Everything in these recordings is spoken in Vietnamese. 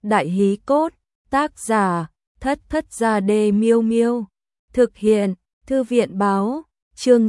Đại hí cốt, tác giả, Thất Thất Gia Đê Miêu Miêu. Thực hiện, Thư viện báo, chương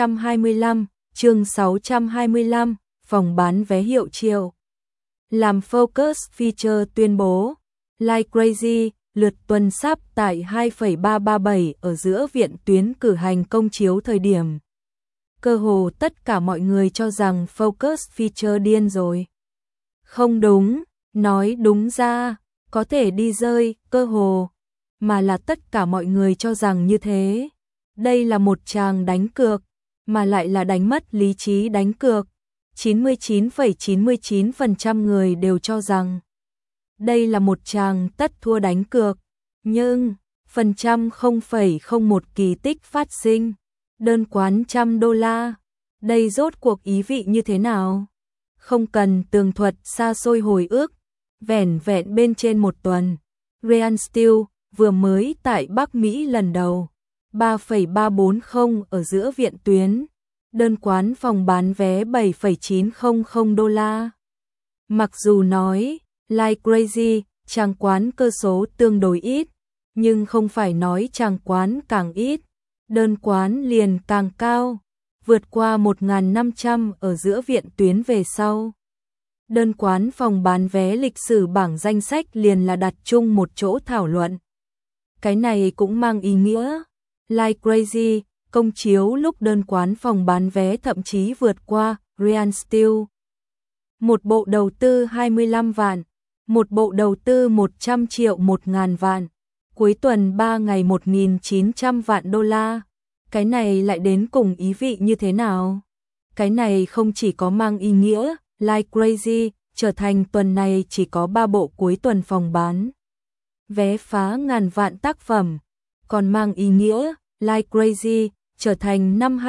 625, phòng bán vé hiệu triệu. Làm Focus Feature tuyên bố, Like Crazy, lượt tuần sắp tại 2,337 ở giữa viện tuyến cử hành công chiếu thời điểm. Cơ hồ tất cả mọi người cho rằng Focus Feature điên rồi. Không đúng, nói đúng ra, có thể đi rơi, cơ hồ, mà là tất cả mọi người cho rằng như thế. Đây là một tràng đánh cược, mà lại là đánh mất lý trí đánh cược. 99,99% người đều cho rằng đây là một tràng tất thua đánh cược, nhưng phần trăm 0,01 kỳ tích phát sinh, đơn quán $100, đây rốt cuộc ý vị như thế nào? Không cần tường thuật xa xôi hồi ức, vẻn vẹn bên trên một tuần, Ryan Steele vừa mới tại Bắc Mỹ lần đầu, 3,340 ở giữa viện tuyến, đơn quán phòng bán vé $7,900. Mặc dù nói, Like Crazy, tràng quán cơ số tương đối ít, nhưng không phải nói tràng quán càng ít, đơn quán liền càng cao, vượt qua 1.500 ở giữa viện tuyến về sau. Đơn quán phòng bán vé lịch sử bảng danh sách liền là đặt chung một chỗ thảo luận. Cái này cũng mang ý nghĩa, Like Crazy, công chiếu lúc đơn quán phòng bán vé thậm chí vượt qua Ryan Steele. Một bộ đầu tư 25 vạn, một bộ đầu tư 100 triệu 1.000 vạn, cuối tuần 3 ngày 1.900 vạn đô la. Cái này lại đến cùng ý vị như thế nào? Cái này không chỉ có mang ý nghĩa, Like Crazy trở thành tuần này chỉ có 3 bộ cuối tuần phòng bán vé phá ngàn vạn tác phẩm, còn mang ý nghĩa, Like Crazy trở thành năm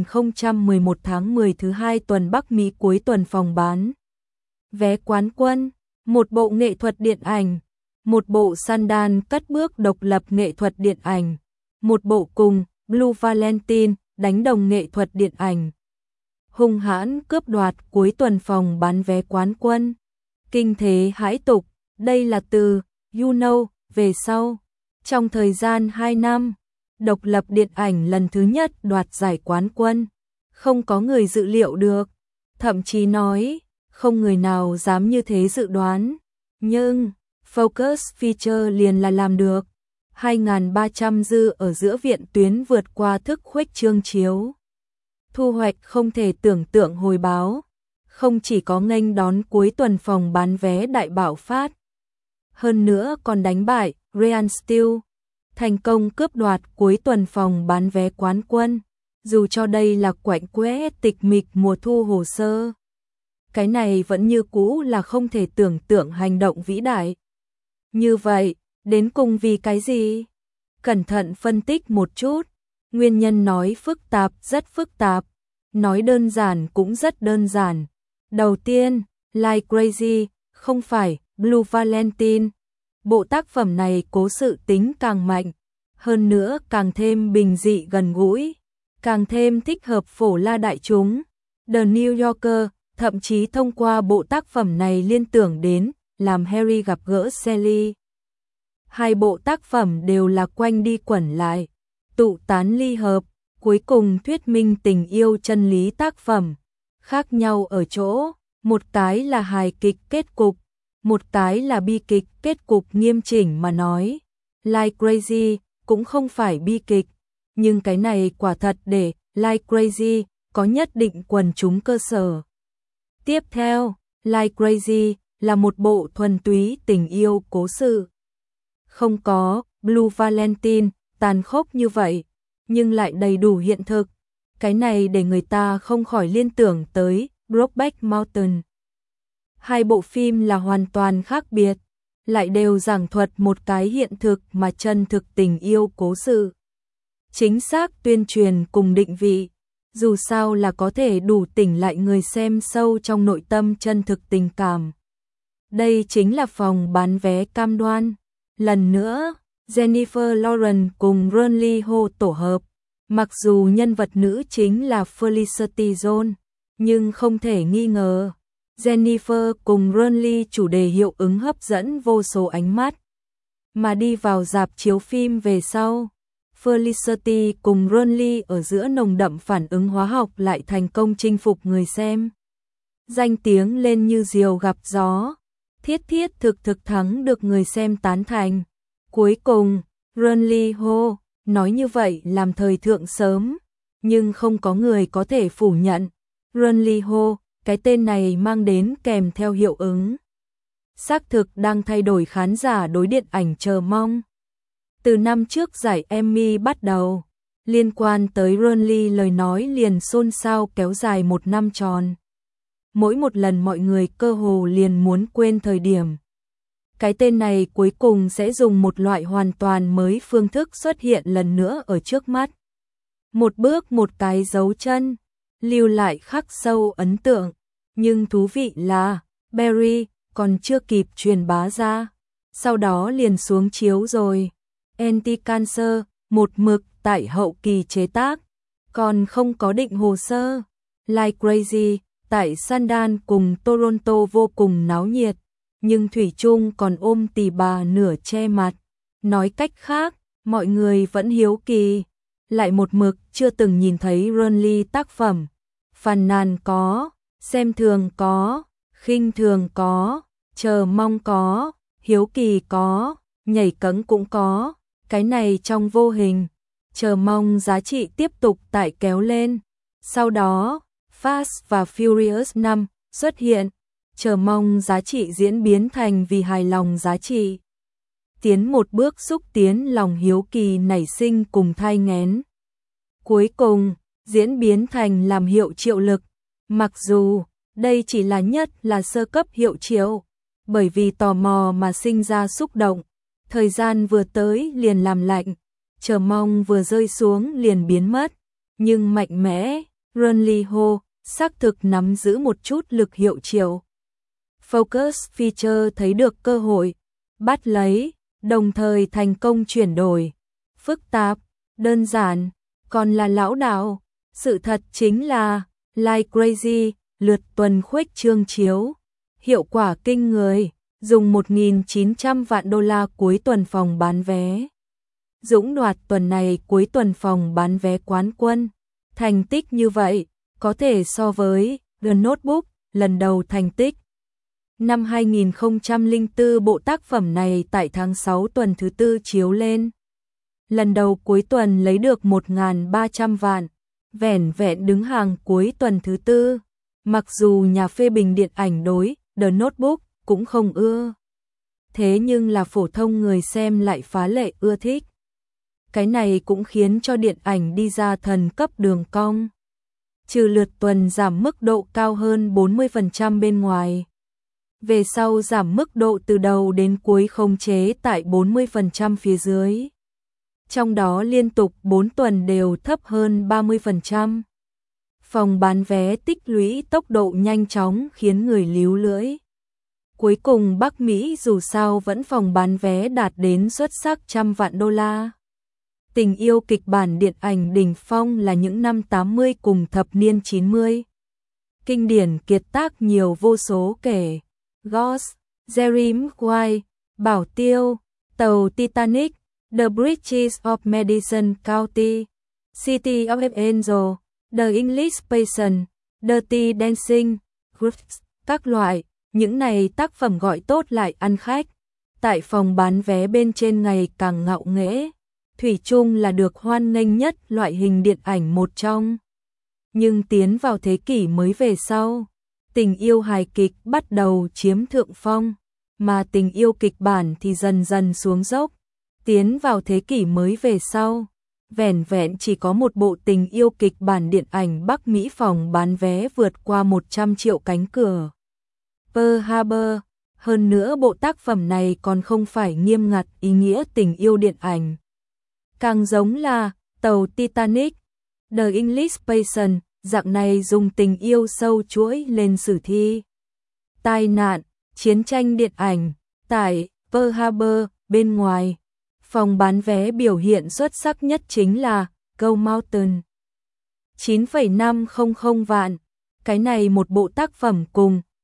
2011 tháng 10 thứ 2 tuần Bắc Mỹ cuối tuần phòng bán vé quán quân, một bộ nghệ thuật điện ảnh, một bộ Sundance cất bước độc lập nghệ thuật điện ảnh, một bộ cùng Blue Valentine đánh đồng nghệ thuật điện ảnh. Hung hãn cướp đoạt cuối tuần phòng bán vé quán quân. Kinh thế hãi tục, đây là từ You Know về sau. Trong thời gian 2 năm, độc lập điện ảnh lần thứ nhất đoạt giải quán quân. Không có người dự liệu được, thậm chí nói, không người nào dám như thế dự đoán. Nhưng, Focus Feature liền là làm được. 2.300 dư ở giữa viện tuyến vượt qua thức khuếch trương chiếu. Thu hoạch không thể tưởng tượng hồi báo, không chỉ có nghênh đón cuối tuần phòng bán vé đại bạo phát, hơn nữa còn đánh bại Ryan Steele, thành công cướp đoạt cuối tuần phòng bán vé quán quân, dù cho đây là quạnh quẽ tịch mịch mùa thu hồ sơ. Cái này vẫn như cũ là không thể tưởng tượng hành động vĩ đại. Như vậy, đến cùng vì cái gì? Cẩn thận phân tích một chút, nguyên nhân nói phức tạp rất phức tạp, nói đơn giản cũng rất đơn giản. Đầu tiên, Like Crazy, không phải Blue Valentine. Bộ tác phẩm này cố sự tính càng mạnh, hơn nữa càng thêm bình dị gần gũi, càng thêm thích hợp phổ la đại chúng. The New Yorker thậm chí thông qua bộ tác phẩm này liên tưởng đến làm Harry gặp gỡ Sally. Hai bộ tác phẩm đều là quanh đi quẩn lại, tụ tán ly hợp, cuối cùng thuyết minh tình yêu chân lý tác phẩm. Khác nhau ở chỗ, một cái là hài kịch kết cục, một cái là bi kịch kết cục nghiêm chỉnh mà nói. Like Crazy cũng không phải bi kịch, nhưng cái này quả thật để Like Crazy có nhất định quần chúng cơ sở. Tiếp theo, Like Crazy là một bộ thuần túy tình yêu cố sự. Không có Blue Valentine tàn khốc như vậy, nhưng lại đầy đủ hiện thực. Cái này để người ta không khỏi liên tưởng tới Brokeback Mountain. Hai bộ phim là hoàn toàn khác biệt, lại đều giảng thuật một cái hiện thực mà chân thực tình yêu cố sự. Chính xác tuyên truyền cùng định vị, dù sao là có thể đủ tỉnh lại người xem sâu trong nội tâm chân thực tình cảm. Đây chính là phòng bán vé cam đoan. Lần nữa, Jennifer Lawrence cùng Ron Lee Ho tổ hợp. Mặc dù nhân vật nữ chính là Felicity Jones, nhưng không thể nghi ngờ, Jennifer cùng Burnley chủ đề hiệu ứng hấp dẫn vô số ánh mắt. Mà đi vào rạp chiếu phim về sau, Felicity cùng Burnley ở giữa nồng đậm phản ứng hóa học lại thành công chinh phục người xem. Danh tiếng lên như diều gặp gió, thiết thực thắng được người xem tán thành. Cuối cùng, Burnley hô, nói như vậy làm thời thượng sớm, nhưng không có người có thể phủ nhận. Burnley hô, cái tên này mang đến kèm theo hiệu ứng. Xác thực đang thay đổi khán giả đối điện ảnh chờ mong. Từ năm trước giải Emmy bắt đầu, liên quan tới Burnley lời nói liền xôn xao kéo dài một năm tròn. Mỗi một lần mọi người cơ hồ liền muốn quên thời điểm. Cái tên này cuối cùng sẽ dùng một loại hoàn toàn mới phương thức xuất hiện lần nữa ở trước mắt. Một bước một cái dấu chân, lưu lại khắc sâu ấn tượng. Nhưng thú vị là, Barry còn chưa kịp truyền bá ra, sau đó liền xuống chiếu rồi. Anti-Cancer, một mực tại hậu kỳ chế tác, còn không có định hồ sơ. Like Crazy, tại Sundance cùng Toronto vô cùng náo nhiệt, nhưng thủy chung còn ôm tì bà nửa che mặt. Nói cách khác, mọi người vẫn hiếu kỳ, lại một mực chưa từng nhìn thấy Burnley tác phẩm. Phàn nàn có, xem thường có, khinh thường có, chờ mong có, hiếu kỳ có, nhảy cẫng cũng có. Cái này trong vô hình, chờ mong giá trị tiếp tục tại kéo lên. Sau đó, Fast và Furious 5 xuất hiện, chờ mong giá trị diễn biến thành vì hài lòng giá trị. Tiến một bước xúc tiến lòng hiếu kỳ nảy sinh cùng thai nghén. Cuối cùng, diễn biến thành làm hiệu triệu lực. Mặc dù, đây chỉ là nhất là sơ cấp hiệu triệu, bởi vì tò mò mà sinh ra xúc động. Thời gian vừa tới liền làm lạnh, chờ mong vừa rơi xuống liền biến mất. Nhưng mạnh mẽ, Burnley hô, xác thực nắm giữ một chút lực hiệu triệu. Focus Feature thấy được cơ hội, bắt lấy, đồng thời thành công chuyển đổi. Phức tạp, đơn giản, còn là lão đạo. Sự thật chính là, Like Crazy, lượt tuần khuếch trương chiếu. Hiệu quả kinh người, dùng 1.900 vạn đô la cuối tuần phòng bán vé. Dũng đoạt tuần này cuối tuần phòng bán vé quán quân. Thành tích như vậy, có thể so với The Notebook, lần đầu thành tích. Năm 2004 bộ tác phẩm này tại tháng 6 tuần thứ tư chiếu lên. Lần đầu cuối tuần lấy được 1.300 vạn, vẻn vẹn đứng hàng cuối tuần thứ tư. Mặc dù nhà phê bình điện ảnh đối The Notebook cũng không ưa. Thế nhưng là phổ thông người xem lại phá lệ ưa thích. Cái này cũng khiến cho điện ảnh đi ra thần cấp đường cong. Trừ lượt tuần giảm mức độ cao hơn 40% bên ngoài. Về sau giảm mức độ từ đầu đến cuối khống chế tại 40% phía dưới. Trong đó liên tục 4 tuần đều thấp hơn 30%. Phòng bán vé tích lũy tốc độ nhanh chóng khiến người líu lưỡi. Cuối cùng Bắc Mỹ dù sao vẫn phòng bán vé đạt đến xuất sắc 100 vạn đô la. Tình yêu kịch bản điện ảnh đỉnh phong là những năm 80 cùng thập niên 90. Kinh điển kiệt tác nhiều vô số kể. Ghost, Jerry Maguire, Bảo Tiêu, Tàu Titanic, The Bridges of Madison County, City of Angels, The English Patient, Dirty Dancing, Ghosts, các loại. Những này tác phẩm gọi tốt lại ăn khách. Tại phòng bán vé bên trên ngày càng ngạo nghễ. Thủy chung là được hoan nghênh nhất loại hình điện ảnh một trong. Nhưng tiến vào thế kỷ mới về sau, tình yêu hài kịch bắt đầu chiếm thượng phong, mà tình yêu kịch bản thì dần dần xuống dốc. Tiến vào thế kỷ mới về sau, vẻn vẹn chỉ có một bộ tình yêu kịch bản điện ảnh Bắc Mỹ phòng bán vé vượt qua 100 triệu cánh cửa. Pearl Harbor, hơn nữa bộ tác phẩm này còn không phải nghiêm ngặt ý nghĩa tình yêu điện ảnh. Càng giống là Tàu Titanic, The English Patient, dạng này dùng tình yêu sâu chuỗi lên sử thi. Tai nạn, chiến tranh điện ảnh, tại Pearl Harbor, bên ngoài. Phòng bán vé biểu hiện xuất sắc nhất chính là Go Mountain. 9,500 vạn. Cái này một bộ tác phẩm cùng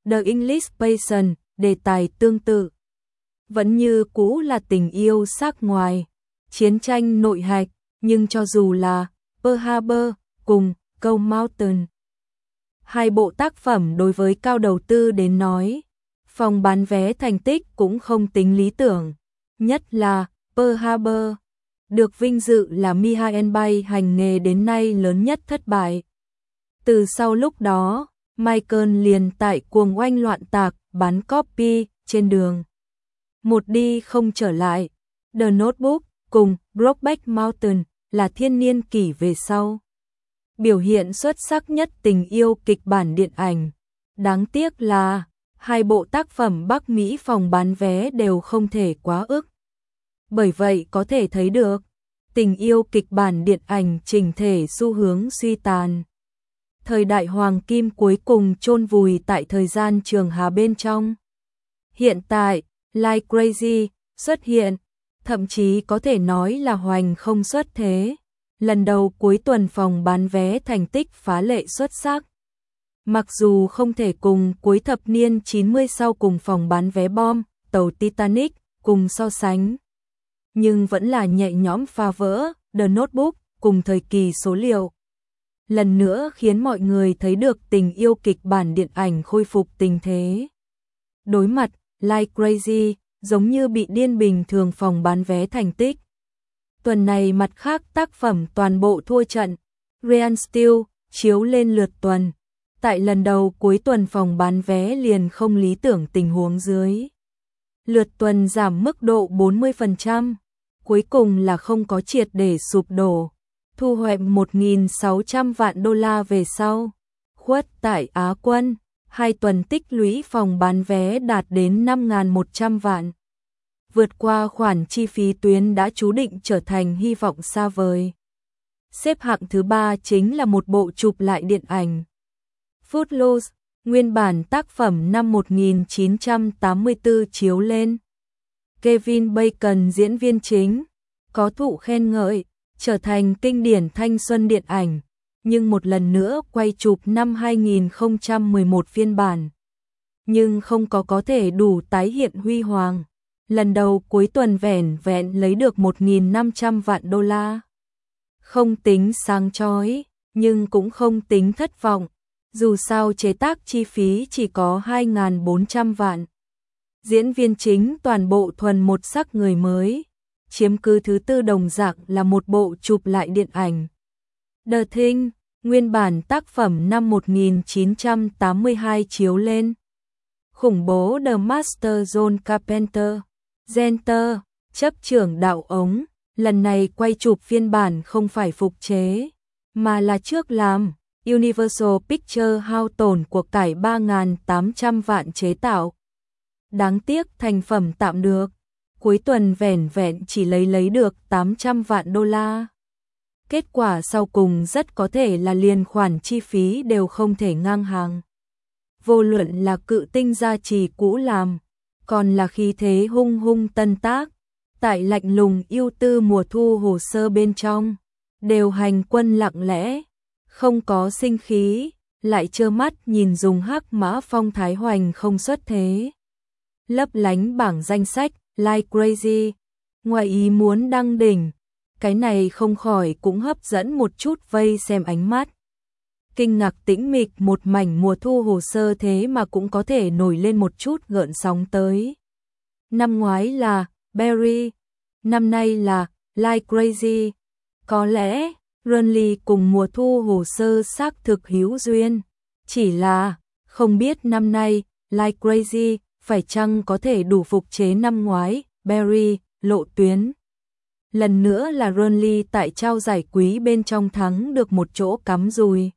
The English Patient, đề tài tương tự. Vẫn như cũ là tình yêu sắc ngoài, chiến tranh nội hạch, nhưng cho dù là Pearl Harbor cùng Cold Mountain, hai bộ tác phẩm đối với cao đầu tư đến nói, phòng bán vé thành tích cũng không tính lý tưởng, nhất là Pearl Harbor, được vinh dự là Michael Bay hành nghề đến nay lớn nhất thất bại. Từ sau lúc đó, Michael liền tại cuồng oanh loạn tạc, bán copy trên đường. Một đi không trở lại, The Notebook cùng Brokeback Mountain là thiên niên kỷ về sau. Biểu hiện xuất sắc nhất tình yêu kịch bản điện ảnh. Đáng tiếc là, hai bộ tác phẩm Bắc Mỹ phòng bán vé đều không thể quá ức. Bởi vậy có thể thấy được, tình yêu kịch bản điện ảnh chỉnh thể xu hướng suy tàn. Thời đại hoàng kim cuối cùng chôn vùi tại thời gian trường hà bên trong. Hiện tại, Like Crazy xuất hiện, thậm chí có thể nói là hoành không xuất thế. Lần đầu cuối tuần phòng bán vé thành tích phá lệ xuất sắc. Mặc dù không thể cùng cuối thập niên 90 sau cùng phòng bán vé bom, tàu Titanic cùng so sánh, nhưng vẫn là nhẹ nhõm phá vỡ The Notebook cùng thời kỳ số liệu. Lần nữa khiến mọi người thấy được tình yêu kịch bản điện ảnh khôi phục tình thế. Đối mặt Like Crazy, giống như bị điên bình thường phòng bán vé thành tích. Tuần này mặt khác tác phẩm toàn bộ thua trận. Real Steel chiếu lên lượt tuần. Tại lần đầu cuối tuần phòng bán vé liền không lý tưởng tình huống dưới. Lượt tuần giảm mức độ 40%. Cuối cùng là không có triệt để sụp đổ. Thu hoạch 1.600 vạn đô la về sau. Khuất tại Á quân. 2 tuần tích lũy phòng bán vé đạt đến 5.100 vạn. Vượt qua khoản chi phí tuyến đã chú định trở thành hy vọng xa vời. Xếp hạng thứ 3 chính là một bộ chụp lại điện ảnh. Footloose, nguyên bản tác phẩm năm 1984 chiếu lên. Kevin Bacon diễn viên chính, có thụ khen ngợi, trở thành kinh điển thanh xuân điện ảnh, nhưng một lần nữa quay chụp năm 2011 phiên bản. Nhưng không có thể đủ tái hiện huy hoàng. Lần đầu cuối tuần vẻn vẹn lấy được 1.500 vạn đô la. Không tính sáng chói, nhưng cũng không tính thất vọng. Dù sao chế tác chi phí chỉ có 2.400 vạn. Diễn viên chính toàn bộ thuần một sắc người mới. Chiếm cứ thứ tư đồng dạng là một bộ chụp lại điện ảnh. The Thing, nguyên bản tác phẩm năm 1982 chiếu lên. Khủng bố The Master John Carpenter. Center, chấp trưởng đạo ống, lần này quay chụp phiên bản không phải phục chế, mà là trước làm. Universal Pictures hao tổn của cải 3.800 vạn chế tạo. Đáng tiếc thành phẩm tạm được, cuối tuần vẻn vẹn chỉ lấy được 800 vạn đô la. Kết quả sau cùng rất có thể là liền khoản chi phí đều không thể ngang hàng. Vô luận là cự tinh gia trì cũ làm, còn là khí thế hung hung tân tác, tại lạnh lùng ưu tư mùa thu hồ sơ bên trong, đều hành quân lặng lẽ, không có sinh khí, lại trơ mắt nhìn dùng hắc mã phong thái hoành không xuất thế. Lấp lánh bảng danh sách, Like Crazy, ngoài ý muốn đăng đỉnh, cái này không khỏi cũng hấp dẫn một chút vây xem ánh mắt. Kinh ngạc tĩnh mịch một mảnh mùa thu hồ sơ thế mà cũng có thể nổi lên một chút gợn sóng tới. Năm ngoái là Barry, năm nay là Like Crazy. Có lẽ Runley cùng mùa thu hồ sơ xác thực hữu duyên. Chỉ là không biết năm nay Like Crazy phải chăng có thể đủ phục chế năm ngoái Barry lộ tuyến. Lần nữa là Runley tại trao giải quý bên trong thắng được một chỗ cắm dùi.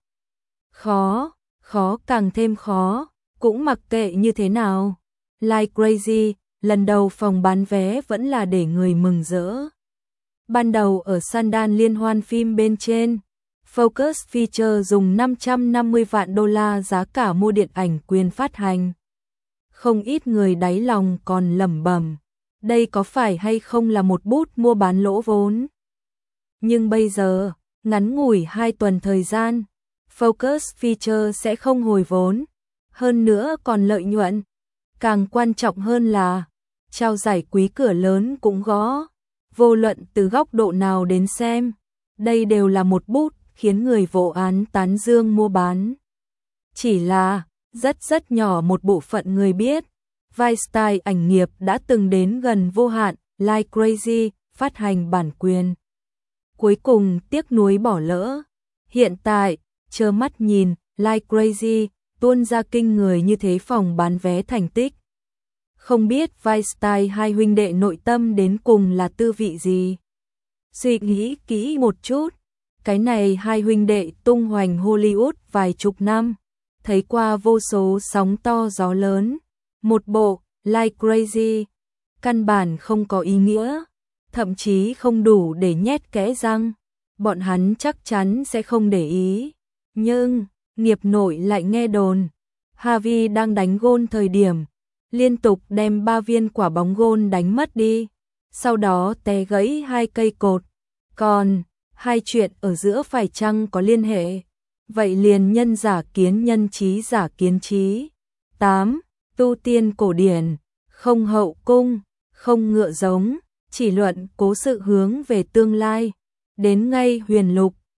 Khó càng thêm khó, cũng mặc kệ như thế nào. Like Crazy, lần đầu phòng bán vé vẫn là để người mừng rỡ. Ban đầu ở Sundance liên hoan phim bên trên, Focus Feature dùng 550 vạn đô la giá cả mua điện ảnh quyền phát hành. Không ít người đáy lòng còn lẩm bẩm, đây có phải hay không là một bút mua bán lỗ vốn. Nhưng bây giờ, ngắn ngủi 2 tuần thời gian, Focus Feature sẽ không hồi vốn. hơn nữa còn lợi nhuận. Càng quan trọng hơn là, trao giải quý cửa lớn cũng gõ, vô luận từ góc độ nào đến xem, đây đều là một bút khiến người vô án tán dương mua bán. Chỉ là, rất nhỏ một bộ phận người biết, Weinstein ảnh nghiệp đã từng đến gần vô hạn, Like Crazy, phát hành bản quyền. Cuối cùng tiếc nuối bỏ lỡ. Hiện tại, trơ mắt nhìn, Like Crazy, tuôn ra kinh người như thế phòng bán vé thành tích. Không biết Weinstein hai huynh đệ nội tâm đến cùng là tư vị gì. Suy nghĩ kỹ một chút, cái này hai huynh đệ tung hoành Hollywood vài chục năm, thấy qua vô số sóng to gió lớn. Một bộ, Like Crazy, căn bản không có ý nghĩa, thậm chí không đủ để nhét kẽ răng. Bọn hắn chắc chắn sẽ không để ý. Nhưng, nghiệp nội lại nghe đồn, Harvey đang đánh gôn thời điểm, liên tục đem 3 viên quả bóng gôn đánh mất đi, sau đó té gãy 2 cây cột. Còn, hai chuyện ở giữa phải chăng có liên hệ? Vậy liền nhân giả kiến nhân trí giả kiến trí. 8. Tu tiên cổ điển, không hậu cung, không ngựa giống, chỉ luận cố sự hướng về tương lai. Đến ngay huyền lục,